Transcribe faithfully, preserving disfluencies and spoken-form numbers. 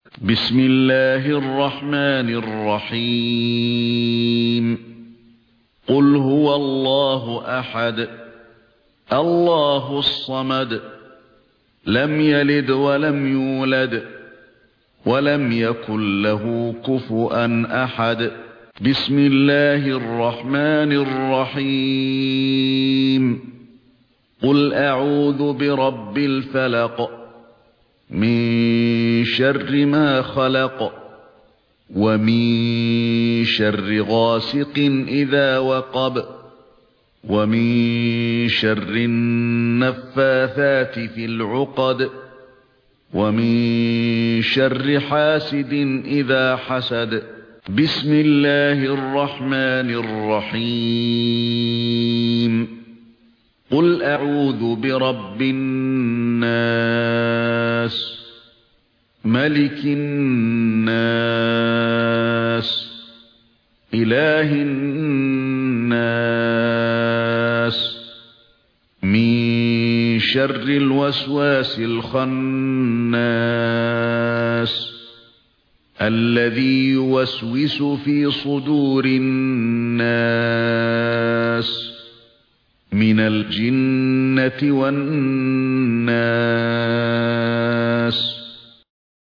بسم الله الرحمن الرحيم قل هو الله أحد الله الصمد لم يلد ولم يولد ولم يكن له كفؤا أحد بسم الله الرحمن الرحيم قل أعوذ برب الفلق من شر ما خلق ومن شر غاسق إذا وقب ومن شر النفاثات في العقد ومن شر حاسد إذا حسد بسم الله الرحمن الرحيم قل أعوذ برب الناس ملك الناس إله الناس من شر الوسواس الخناس الذي يوسوس في صدور الناس من الجنة والناس